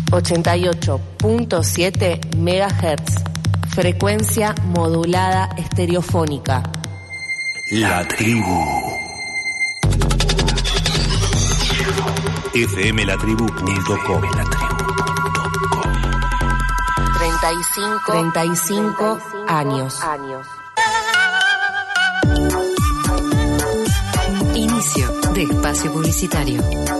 88.7 MHz. Frecuencia modulada estereofónica. La Tribu. fmlatribu.com. 35 años. Inicio de espacio publicitario.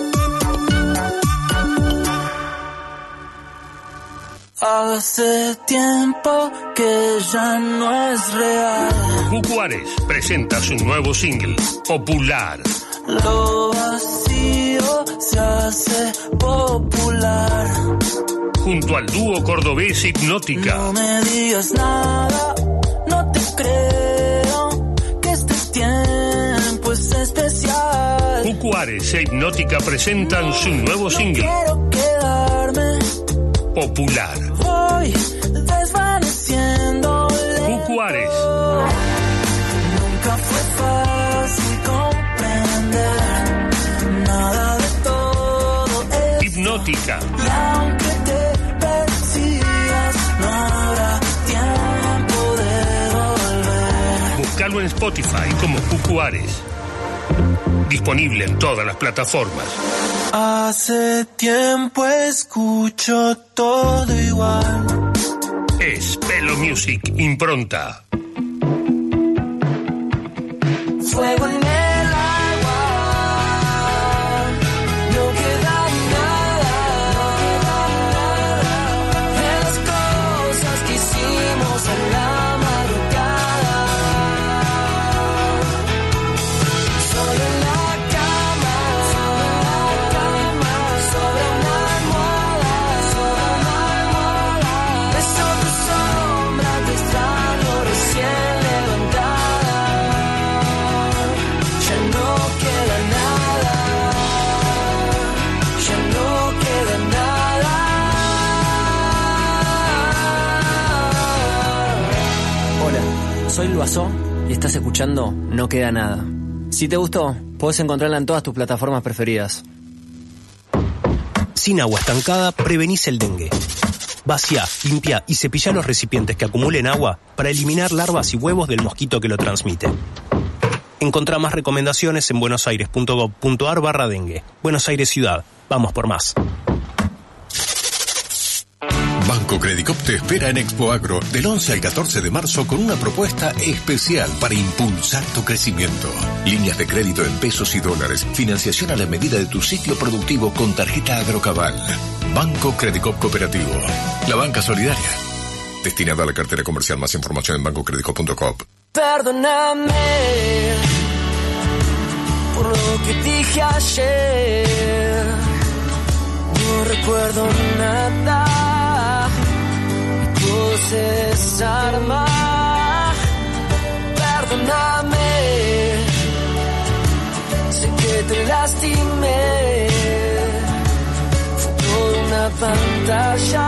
Hace tiempo que ya no es real. Juárez presenta su nuevo single, Popular. Lo vacío se hace popular. Junto al dúo cordobés Hipnótica. No me digas nada, no te creo que este tiempo es especial. Juárez e Hipnótica presentan su nuevo single, Quiero quedarme Popular. Voy desvaneciendo. Juárez. Nunca fue fácil comprender nada de todo esto. Hipnótica. Y aunque te persigas, no habrá tiempo de volver. Búscalo en Spotify como Juárez. Disponible en todas las plataformas. Hace tiempo escucho todo igual. Es Pelo Music, impronta. Fuego en el agua, no queda nada de las cosas que hicimos en la madrugada. Solo en la cama, sobre una almohada, beso tu sombra, te extraño recién levantada. Ya no queda nada, ya no queda nada. Hola, soy Luazó y estás escuchando No Queda Nada. Si te gustó, podés encontrarla en todas tus plataformas preferidas. Sin agua estancada, prevenís el dengue. Vacía, limpia y cepilla los recipientes que acumulen agua para eliminar larvas y huevos del mosquito que lo transmite. Encontrá más recomendaciones en buenosaires.gov.ar/dengue. Buenos Aires Ciudad. Vamos por más. Banco Credicop te espera en Expo Agro del 11 al 14 de marzo con una propuesta especial para impulsar tu crecimiento. Líneas de crédito en pesos y dólares, financiación a la medida de tu ciclo productivo con tarjeta Agrocabal. Banco Credicop Cooperativo, la banca solidaria. Destinada a la cartera comercial. Más información en bancocredicop.com. Perdóname por lo que dije ayer. No recuerdo nada. Todo se desarma. Perdóname. Sé que te lastimé. Fue toda una pantalla.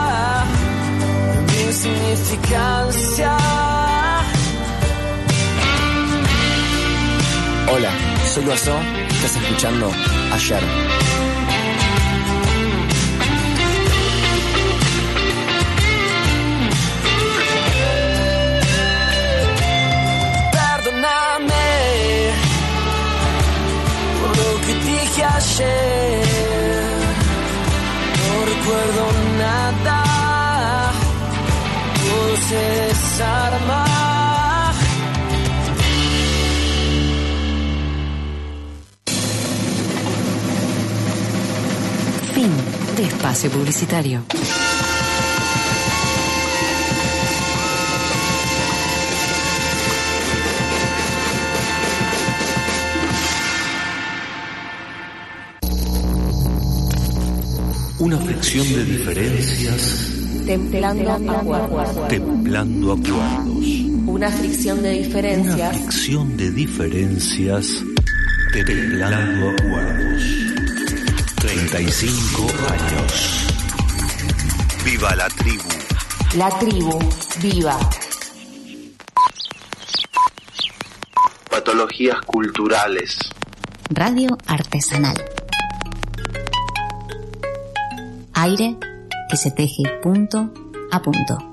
Mi insignificancia. Hola, soy Luazó y estás escuchando Ayer. Perdóname por lo que dije ayer. No recuerdo nada. Todo se desarma. Fin de espacio publicitario. Una fricción de diferencias. Templando acuerdos. Templando acuerdos. Una fricción de diferencias. Una fricción de diferencias. Templando acuerdos. 35 años. Viva la tribu. La tribu, viva. Patologías culturales. Radio artesanal. Aire que se teje punto a punto.